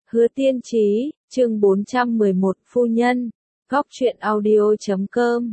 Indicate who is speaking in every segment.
Speaker 1: Hứa Tiên Trí, chương 411, phu nhân, góc truyện audio.com.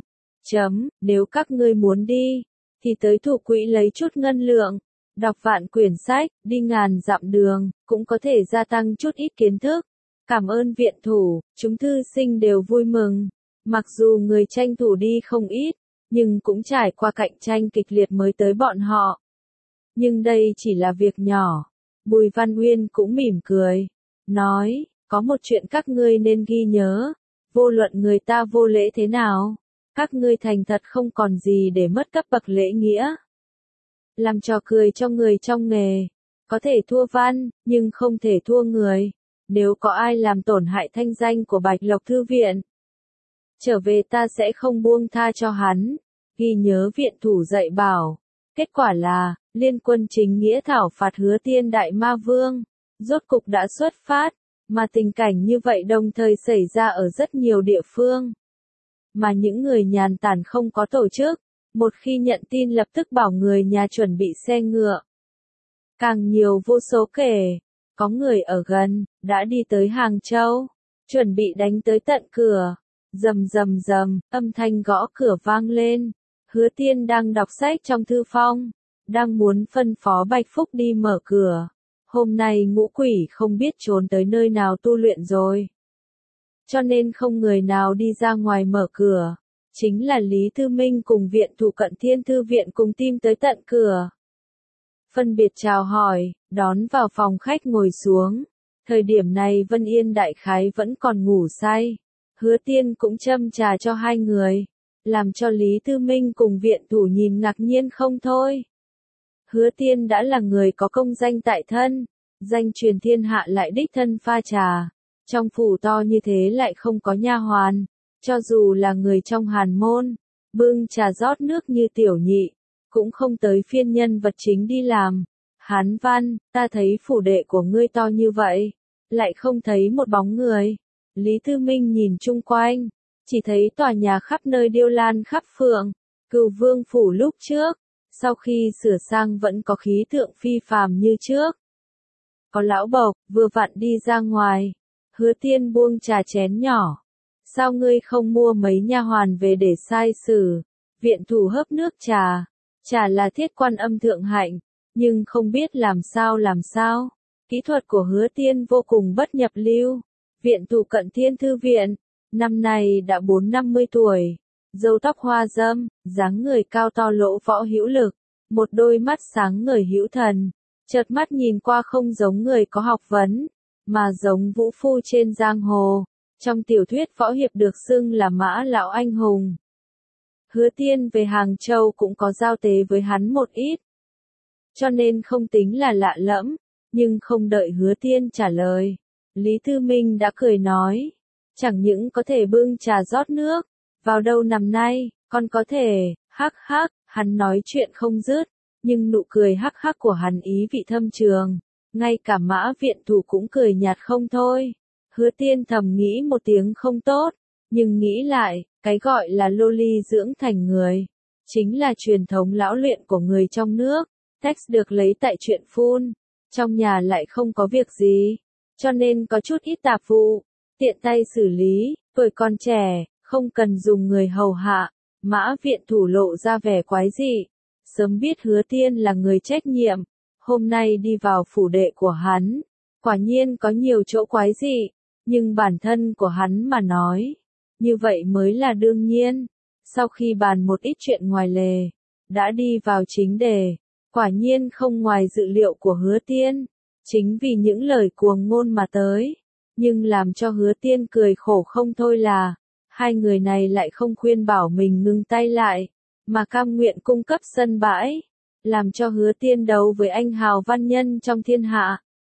Speaker 1: Nếu các ngươi muốn đi, thì tới thủ quỹ lấy chút ngân lượng, đọc vạn quyển sách, đi ngàn dặm đường, cũng có thể gia tăng chút ít kiến thức. Cảm ơn viện thủ, chúng thư sinh đều vui mừng. Mặc dù người tranh thủ đi không ít, nhưng cũng trải qua cạnh tranh kịch liệt mới tới bọn họ. Nhưng đây chỉ là việc nhỏ. Bùi Văn Uyên cũng mỉm cười, nói, có một chuyện các ngươi nên ghi nhớ, vô luận người ta vô lễ thế nào, các ngươi thành thật không còn gì để mất cấp bậc lễ nghĩa. Làm trò cười cho người trong nghề, có thể thua văn, nhưng không thể thua người. Nếu có ai làm tổn hại thanh danh của Bạch Lộc Thư Viện, trở về ta sẽ không buông tha cho hắn. Ghi nhớ viện thủ dạy bảo. Kết quả là, liên quân chính nghĩa thảo phạt Hứa Tiên Đại Ma Vương, rốt cục đã xuất phát, mà tình cảnh như vậy đồng thời xảy ra ở rất nhiều địa phương. Mà những người nhàn tản không có tổ chức, một khi nhận tin lập tức bảo người nhà chuẩn bị xe ngựa. Càng nhiều vô số kể, có người ở gần, đã đi tới Hàng Châu, chuẩn bị đánh tới tận cửa. Rầm rầm rầm, âm thanh gõ cửa vang lên. Hứa Tiên đang đọc sách trong thư phong, đang muốn phân phó Bạch Phúc đi mở cửa. Hôm nay ngũ quỷ không biết trốn tới nơi nào tu luyện rồi, cho nên không người nào đi ra ngoài mở cửa. Chính là Lý Thư Minh cùng viện thủ Cận Thiên Thư Viện cùng team tới tận cửa. Phân biệt chào hỏi, đón vào phòng khách ngồi xuống. Thời điểm này Vân Yên đại khái vẫn còn ngủ say. Hứa Tiên cũng châm trà cho hai người, làm cho Lý Thư Minh cùng viện thủ nhìn ngạc nhiên không thôi. Hứa Tiên đã là người có công danh tại thân, danh truyền thiên hạ lại đích thân pha trà. Trong phủ to như thế lại không có nha hoàn, cho dù là người trong hàn môn, bưng trà rót nước như tiểu nhị, cũng không tới phiên nhân vật chính đi làm. Hán Văn, ta thấy phủ đệ của ngươi to như vậy, lại không thấy một bóng người. Lý Thư Minh nhìn chung quanh, chỉ thấy tòa nhà khắp nơi điêu lan khắp phượng. Cửu Vương phủ lúc trước, sau khi sửa sang vẫn có khí tượng phi phàm như trước. Có lão bộc, vừa vặn đi ra ngoài. Hứa Tiên buông trà chén nhỏ. Sao ngươi không mua mấy nha hoàn về để sai sử? Viện thủ hớp nước trà. Trà là thiết quan âm thượng hạnh, nhưng không biết làm sao. Kỹ thuật của Hứa Tiên vô cùng bất nhập lưu. Viện thủ Cận Thiên Thư Viện, năm nay đã 40-50 tuổi, râu tóc hoa râm, dáng người cao to lỗ võ hữu lực, một đôi mắt sáng ngời hữu thần, chợt mắt nhìn qua không giống người có học vấn, mà giống vũ phu trên giang hồ. Trong tiểu thuyết võ hiệp được xưng là Mã lão anh hùng. Hứa Tiên về Hàng Châu cũng có giao tế với hắn một ít, cho nên không tính là lạ lẫm, nhưng không đợi Hứa Tiên trả lời, Lý Thư Minh đã cười nói, chẳng những có thể bưng trà rót nước, vào đâu năm nay, còn có thể, hắc hắc. Hắn nói chuyện không dứt, nhưng nụ cười hắc hắc của hắn ý vị thâm trường, ngay cả Mã viện thủ cũng cười nhạt không thôi. Hứa Tiên thầm nghĩ một tiếng không tốt, nhưng nghĩ lại, cái gọi là lô ly dưỡng thành người, chính là truyền thống lão luyện của người trong nước. Text được lấy tại truyện phun, trong nhà lại không có việc gì, cho nên có chút ít tạp vụ, tiện tay xử lý. Tuổi còn trẻ, không cần dùng người hầu hạ. Mã viện thủ lộ ra vẻ quái dị, sớm biết Hứa Tiên là người trách nhiệm, hôm nay đi vào phủ đệ của hắn, quả nhiên có nhiều chỗ quái dị, nhưng bản thân của hắn mà nói, như vậy mới là đương nhiên. Sau khi bàn một ít chuyện ngoài lề, đã đi vào chính đề, quả nhiên không ngoài dự liệu của Hứa Tiên, chính vì những lời cuồng ngôn mà tới, nhưng làm cho Hứa Tiên cười khổ không thôi là, hai người này lại không khuyên bảo mình ngừng tay lại, mà cam nguyện cung cấp sân bãi, làm cho Hứa Tiên đấu với anh hào văn nhân trong thiên hạ.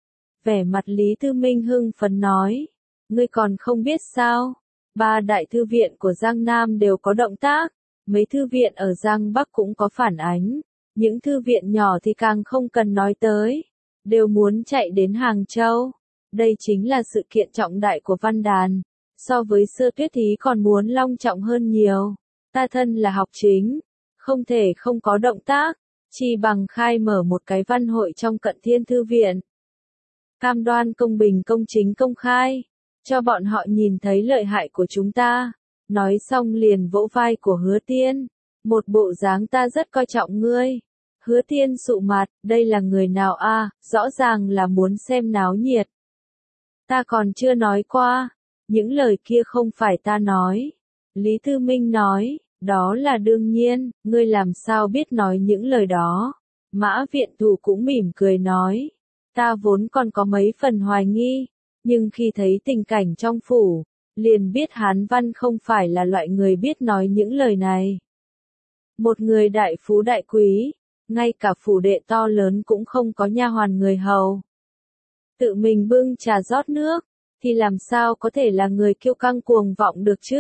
Speaker 1: Vẻ mặt Lý Thư Minh hưng phấn nói, ngươi còn không biết sao, 3 đại thư viện của Giang Nam đều có động tác, mấy thư viện ở Giang Bắc cũng có phản ánh, những thư viện nhỏ thì càng không cần nói tới, đều muốn chạy đến Hàng Châu. Đây chính là sự kiện trọng đại của văn đàn, so với Sơ Tuyết Thí còn muốn long trọng hơn nhiều. Ta thân là học chính, không thể không có động tác, chỉ bằng khai mở một cái văn hội trong Cận Thiên Thư Viện. cam đoan công bình công chính công khai, cho bọn họ nhìn thấy lợi hại của chúng ta. Nói xong liền vỗ vai của Hứa Tiên, một bộ dáng ta rất coi trọng ngươi. Hứa Tiên sụ mặt, đây là người nào a? Rõ ràng là muốn xem náo nhiệt. Ta còn chưa nói qua, những lời kia không phải ta nói. Lý Tư Minh nói, đó là đương nhiên, ngươi làm sao biết nói những lời đó. Mã Viện Thủ cũng mỉm cười nói, ta vốn còn có mấy phần hoài nghi, nhưng khi thấy tình cảnh trong phủ, liền biết Hán Văn không phải là loại người biết nói những lời này. Một người đại phú đại quý, ngay cả phủ đệ to lớn cũng không có nha hoàn người hầu. Tự mình bưng trà rót nước, thì làm sao có thể là người kiêu căng cuồng vọng được chứ?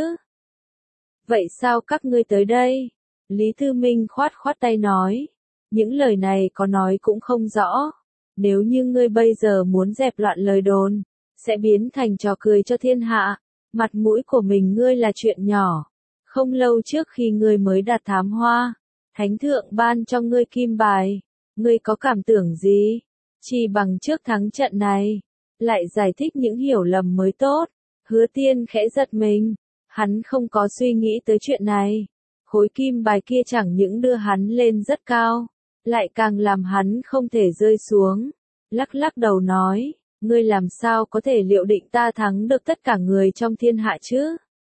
Speaker 1: Vậy sao các ngươi tới đây? Lý Tư Minh khoát khoát tay nói, những lời này có nói cũng không rõ. Nếu như ngươi bây giờ muốn dẹp loạn lời đồn, sẽ biến thành trò cười cho thiên hạ. Mặt mũi của mình ngươi là chuyện nhỏ. Không lâu trước khi ngươi mới đạt thám hoa, Thánh thượng ban cho ngươi kim bài. Ngươi có cảm tưởng gì? Chỉ bằng trước thắng trận này, lại giải thích những hiểu lầm mới tốt. Hứa Tiên khẽ giật mình. Hắn không có suy nghĩ tới chuyện này. Khối kim bài kia chẳng những đưa hắn lên rất cao, lại càng làm hắn không thể rơi xuống. Lắc lắc đầu nói, ngươi làm sao có thể liệu định ta thắng được tất cả người trong thiên hạ chứ?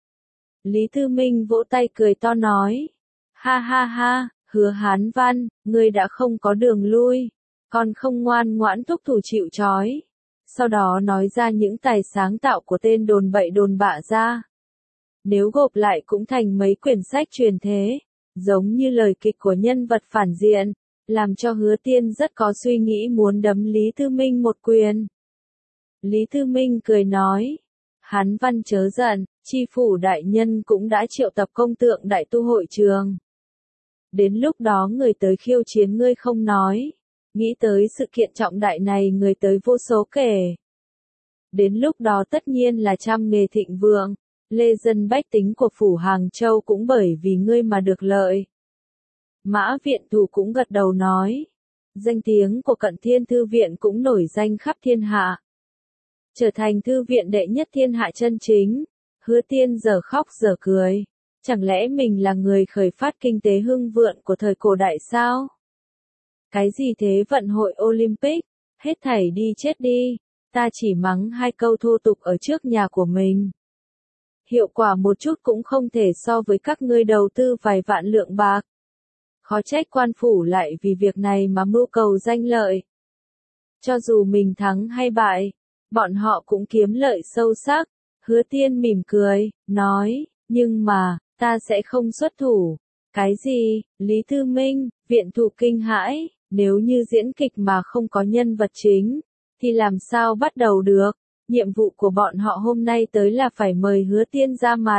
Speaker 1: Lý Tư Minh vỗ tay cười to nói, ha ha ha, Hứa Hán Văn, ngươi đã không có đường lui, còn không ngoan ngoãn thúc thủ chịu trói. Sau đó nói ra những tài sáng tạo của tên đồn bậy đồn bạ ra. Nếu gộp lại cũng thành mấy quyển sách truyền thế, giống như lời kịch của nhân vật phản diện, làm cho Hứa Tiên rất có suy nghĩ muốn đấm Lý Tư Minh một quyền. Lý Tư Minh cười nói, Hán Văn chớ giận, tri phủ đại nhân cũng đã triệu tập công tượng đại tu hội trường. Đến lúc đó người tới khiêu chiến ngươi không nói, nghĩ tới sự kiện trọng đại này người tới vô số kể. Đến lúc đó tất nhiên là trăm nghề thịnh vượng. Lê dân bách tính của phủ Hàng Châu cũng bởi vì ngươi mà được lợi. Mã Viện Thủ cũng gật đầu nói. Danh tiếng của Cận Thiên Thư Viện cũng nổi danh khắp thiên hạ. Trở thành thư viện đệ nhất thiên hạ chân chính. Hứa Tiên giờ khóc giờ cười. Chẳng lẽ mình là người khởi phát kinh tế hưng vượng của thời cổ đại sao? Cái gì thế vận hội Olympic? Hết thảy đi chết đi. Ta chỉ mắng hai câu thô tục ở trước nhà của mình. Hiệu quả một chút cũng không thể so với các ngươi đầu tư vài vạn lượng bạc. Khó trách quan phủ lại vì việc này mà mưu cầu danh lợi. Cho dù mình thắng hay bại, bọn họ cũng kiếm lợi sâu sắc. Hứa Tiên mỉm cười, nói, nhưng mà, ta sẽ không xuất thủ. Cái gì? Lý Tư Minh, Viện Thủ kinh hãi, nếu như diễn kịch mà không có nhân vật chính, thì làm sao bắt đầu được? Nhiệm vụ của bọn họ hôm nay tới là phải mời Hứa Tiên ra mặt.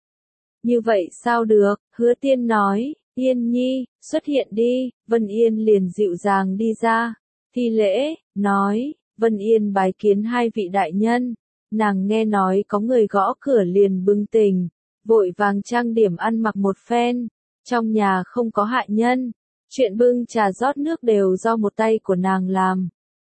Speaker 1: Như vậy sao được? Hứa Tiên nói, Yên Nhi, xuất hiện đi. Vân Yên liền dịu dàng đi ra. Thi lễ, nói, Vân Yên bái kiến hai vị đại nhân. Nàng nghe nói có người gõ cửa liền bừng tỉnh, vội vàng trang điểm ăn mặc một phen. Trong nhà không có hạ nhân, chuyện bưng trà rót nước đều do một tay của nàng làm.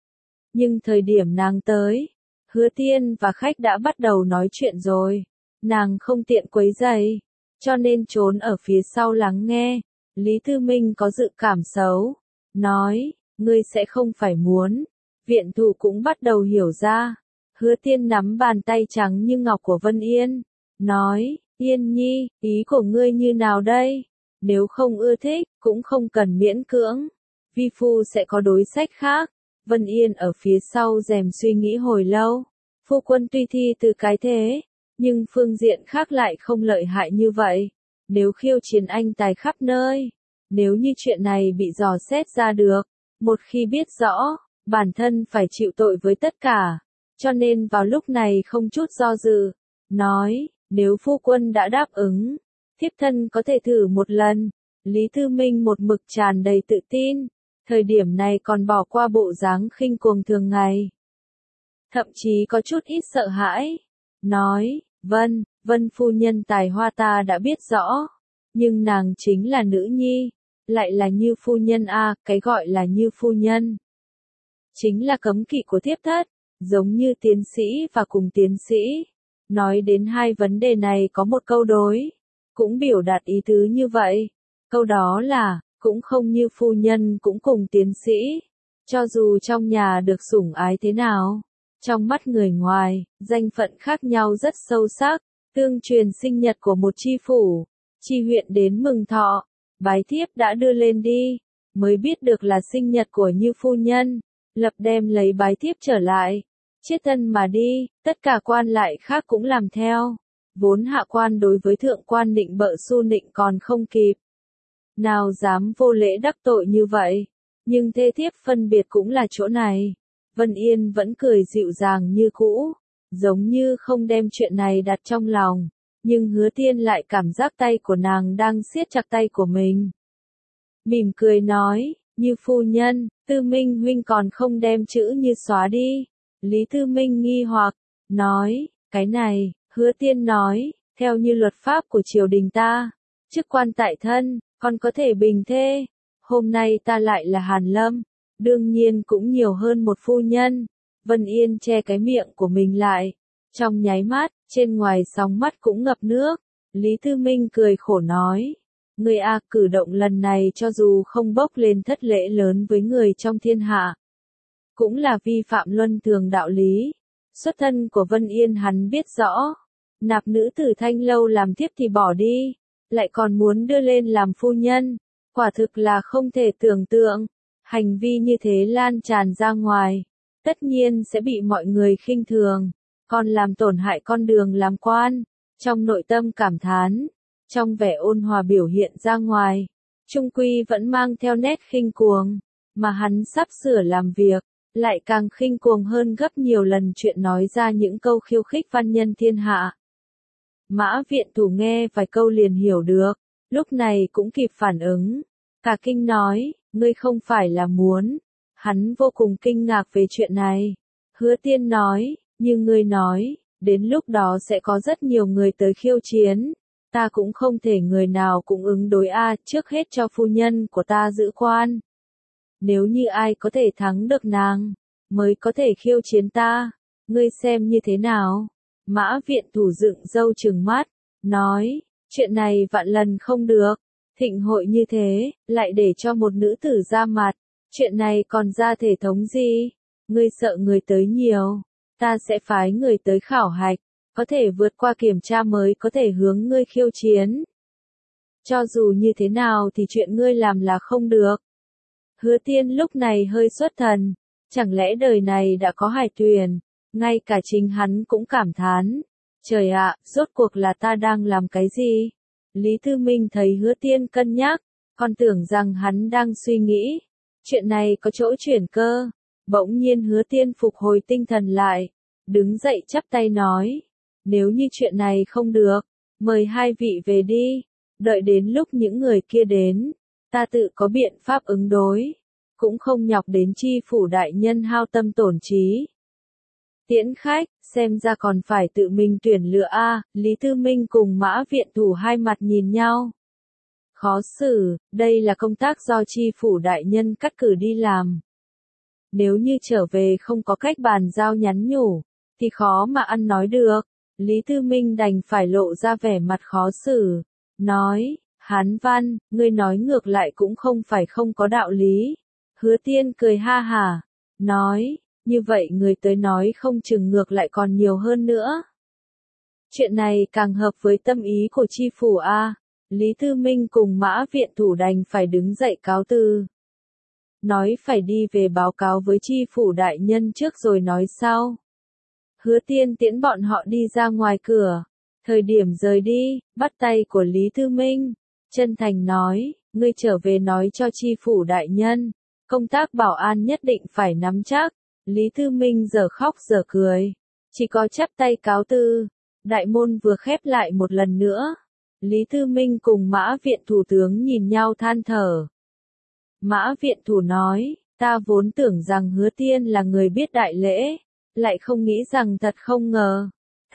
Speaker 1: Nhưng thời điểm nàng tới, Hứa Tiên và khách đã bắt đầu nói chuyện rồi. Nàng không tiện quấy rầy, cho nên trốn ở phía sau lắng nghe. Lý Tư Minh có dự cảm xấu, nói, ngươi sẽ không phải muốn. Viện Thủ cũng bắt đầu hiểu ra. Hứa Tiên nắm bàn tay trắng như ngọc của Vân Yên, nói, Yên Nhi, ý của ngươi như nào đây? Nếu không ưa thích, cũng không cần miễn cưỡng. Vi phu sẽ có đối sách khác. Vân Yên ở phía sau rèm suy nghĩ hồi lâu. Phu quân tuy thi từ cái thế, nhưng phương diện khác lại không lợi hại như vậy. Nếu khiêu chiến anh tài khắp nơi, nếu như chuyện này bị dò xét ra được, một khi biết rõ, bản thân phải chịu tội với tất cả. Cho nên vào lúc này không chút do dự, nói, nếu phu quân đã đáp ứng, thiếp thân có thể thử một lần. Lý Tư Minh một mực tràn đầy tự tin, thời điểm này còn bỏ qua bộ dáng khinh cuồng thường ngày. Thậm chí có chút ít sợ hãi, nói, Vân phu nhân tài hoa ta đã biết rõ, nhưng nàng chính là nữ nhi, lại là Như phu nhân a, cái gọi là Như phu nhân chính là cấm kỵ của thiếp thất, giống như tiến sĩ và cùng tiến sĩ. Nói đến hai vấn đề này có một câu đối, cũng biểu đạt ý tứ như vậy. Câu đó là, cũng không như phu nhân cũng cùng tiến sĩ. Cho dù trong nhà được sủng ái thế nào, trong mắt người ngoài, danh phận khác nhau rất sâu sắc. Tương truyền sinh nhật của một chi phủ, chi huyện đến mừng thọ, bái thiếp đã đưa lên đi, mới biết được là sinh nhật của Như phu nhân, lập đem lấy bái thiếp trở lại, chiết thân mà đi, tất cả quan lại khác cũng làm theo. Vốn hạ quan đối với thượng quan nịnh bợ su nịnh còn không kịp. Nào dám vô lễ đắc tội như vậy, nhưng thê thiếp phân biệt cũng là chỗ này. Vân Yên vẫn cười dịu dàng như cũ, giống như không đem chuyện này đặt trong lòng, nhưng Hứa Tiên lại cảm giác tay của nàng đang siết chặt tay của mình. Mỉm cười nói, Như phu nhân, Tư Minh huynh còn không đem chữ Như xóa đi. Lý Tư Minh nghi hoặc, nói, cái này, Hứa Tiên nói, theo như luật pháp của triều đình ta, chức quan tại thân, còn có thể bình thê. Hôm nay ta lại là Hàn Lâm, đương nhiên cũng nhiều hơn một phu nhân. Vân Yên che cái miệng của mình lại, trong nháy mắt, trên ngoài sóng mắt cũng ngập nước. Lý Tư Minh cười khổ nói, người cử động lần này cho dù không bốc lên thất lễ lớn với người trong thiên hạ, cũng là vi phạm luân thường đạo lý. Xuất thân của Vân Yên hắn biết rõ, nạp nữ tử Thanh Lâu làm thiếp thì bỏ đi, lại còn muốn đưa lên làm phu nhân, quả thực là không thể tưởng tượng. Hành vi như thế lan tràn ra ngoài, tất nhiên sẽ bị mọi người khinh thường, còn làm tổn hại con đường làm quan. Trong nội tâm cảm thán, trong vẻ ôn hòa biểu hiện ra ngoài, trung quy vẫn mang theo nét khinh cuồng, mà hắn sắp sửa làm việc, lại càng khinh cuồng hơn gấp nhiều lần chuyện nói ra những câu khiêu khích văn nhân thiên hạ. Mã Viện Thủ nghe vài câu liền hiểu được, lúc này cũng kịp phản ứng, cả kinh nói, ngươi không phải là muốn. Hắn vô cùng kinh ngạc về chuyện này. Hứa Tiên nói, như ngươi nói, đến lúc đó sẽ có rất nhiều người tới khiêu chiến. Ta cũng không thể người nào cũng ứng đối trước hết cho phu nhân của ta giữ quan. Nếu như ai có thể thắng được nàng, mới có thể khiêu chiến ta. Ngươi xem như thế nào? Mã Viện Thủ dựng râu trừng mắt, nói, chuyện này vạn lần không được. Thịnh hội như thế, lại để cho một nữ tử ra mặt, chuyện này còn ra thể thống gì? Ngươi sợ người tới nhiều, ta sẽ phái người tới khảo hạch, có thể vượt qua kiểm tra mới có thể hướng ngươi khiêu chiến. Cho dù như thế nào thì chuyện ngươi làm là không được. Hứa Tiên lúc này hơi xuất thần, chẳng lẽ đời này đã có Hải Tuyền, ngay cả chính hắn cũng cảm thán. Trời ạ, rốt cuộc là ta đang làm cái gì? Lý Tư Minh thấy Hứa Tiên cân nhắc, còn tưởng rằng hắn đang suy nghĩ. Chuyện này có chỗ chuyển cơ. Bỗng nhiên Hứa Tiên phục hồi tinh thần lại, đứng dậy chắp tay nói, nếu như chuyện này không được, mời hai vị về đi, đợi đến lúc những người kia đến, ta tự có biện pháp ứng đối, cũng không nhọc đến chi phủ đại nhân hao tâm tổn trí. Tiễn khách, xem ra còn phải tự mình tuyển lựa Lý Tư Minh cùng Mã Viện Thủ hai mặt nhìn nhau. Khó xử, đây là công tác do chi phủ đại nhân cắt cử đi làm. Nếu như trở về không có cách bàn giao nhắn nhủ, thì khó mà ăn nói được. Lý Tư Minh đành phải lộ ra vẻ mặt khó xử, nói, Hán Văn, ngươi nói ngược lại cũng không phải không có đạo lý. Hứa Tiên cười ha hả, nói, như vậy người tới nói không chừng ngược lại còn nhiều hơn nữa. Chuyện này càng hợp với tâm ý của chi phủ Lý Tư Minh cùng Mã Viện Thủ đành phải đứng dậy cáo từ. Nói phải đi về báo cáo với chi phủ đại nhân trước rồi nói sau. Hứa Tiên tiễn bọn họ đi ra ngoài cửa. Thời điểm rời đi, bắt tay của Lý Tư Minh, chân thành nói, ngươi trở về nói cho chi phủ đại nhân, công tác bảo an nhất định phải nắm chắc. Lý Tư Minh giờ khóc giờ cười, chỉ có chắp tay cáo từ. Đại môn vừa khép lại một lần nữa, Lý Tư Minh cùng Mã Viện Thủ tướng nhìn nhau than thở. Mã Viện Thủ nói, ta vốn tưởng rằng Hứa Tiên là người biết đại lễ, lại không nghĩ rằng thật không ngờ,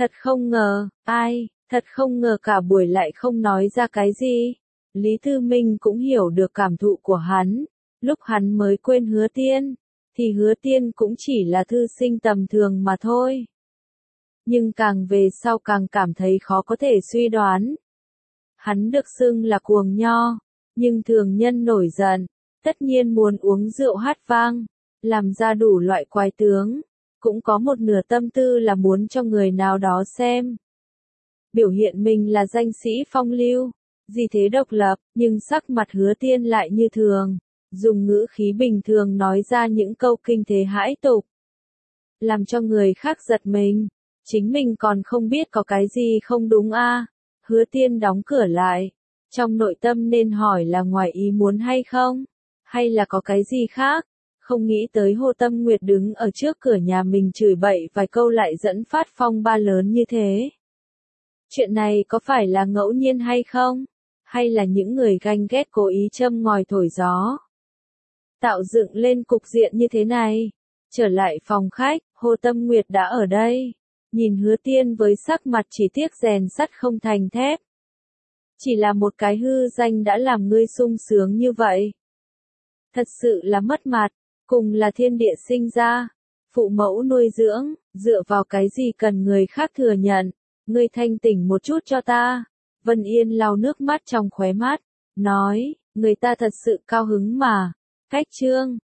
Speaker 1: thật không ngờ cả buổi lại không nói ra cái gì. Lý Tư Minh cũng hiểu được cảm thụ của hắn, lúc hắn mới quên Hứa Tiên, thì Hứa Tiên cũng chỉ là thư sinh tầm thường mà thôi. Nhưng càng về sau càng cảm thấy khó có thể suy đoán. Hắn được xưng là cuồng nho, nhưng thường nhân nổi giận, tất nhiên muốn uống rượu hát vang, làm ra đủ loại quái tướng, cũng có một nửa tâm tư là muốn cho người nào đó xem. Biểu hiện mình là danh sĩ phong lưu, gì thế độc lập, nhưng sắc mặt Hứa Tiên lại như thường, dùng ngữ khí bình thường nói ra những câu kinh thế hãi tục, làm cho người khác giật mình. Chính mình còn không biết có cái gì không đúng a. Hứa Tiên đóng cửa lại, trong nội tâm nên hỏi là ngoài ý muốn hay không, hay là có cái gì khác. Không nghĩ tới Hồ Tâm Nguyệt đứng ở trước cửa nhà mình chửi bậy vài câu lại dẫn phát phong ba lớn như thế. Chuyện này có phải là ngẫu nhiên hay không? Hay là những người ganh ghét cố ý châm ngòi thổi gió? Tạo dựng lên cục diện như thế này. Trở lại phòng khách, Hồ Tâm Nguyệt đã ở đây. Nhìn Hứa Tiên với sắc mặt chỉ tiếc rèn sắt không thành thép. Chỉ là một cái hư danh đã làm ngươi sung sướng như vậy. Thật sự là mất mặt, cùng là thiên địa sinh ra, phụ mẫu nuôi dưỡng, dựa vào cái gì cần người khác thừa nhận, ngươi thanh tỉnh một chút cho ta. Vân Yên lau nước mắt trong khóe mắt, nói, người ta thật sự cao hứng mà. Cách chương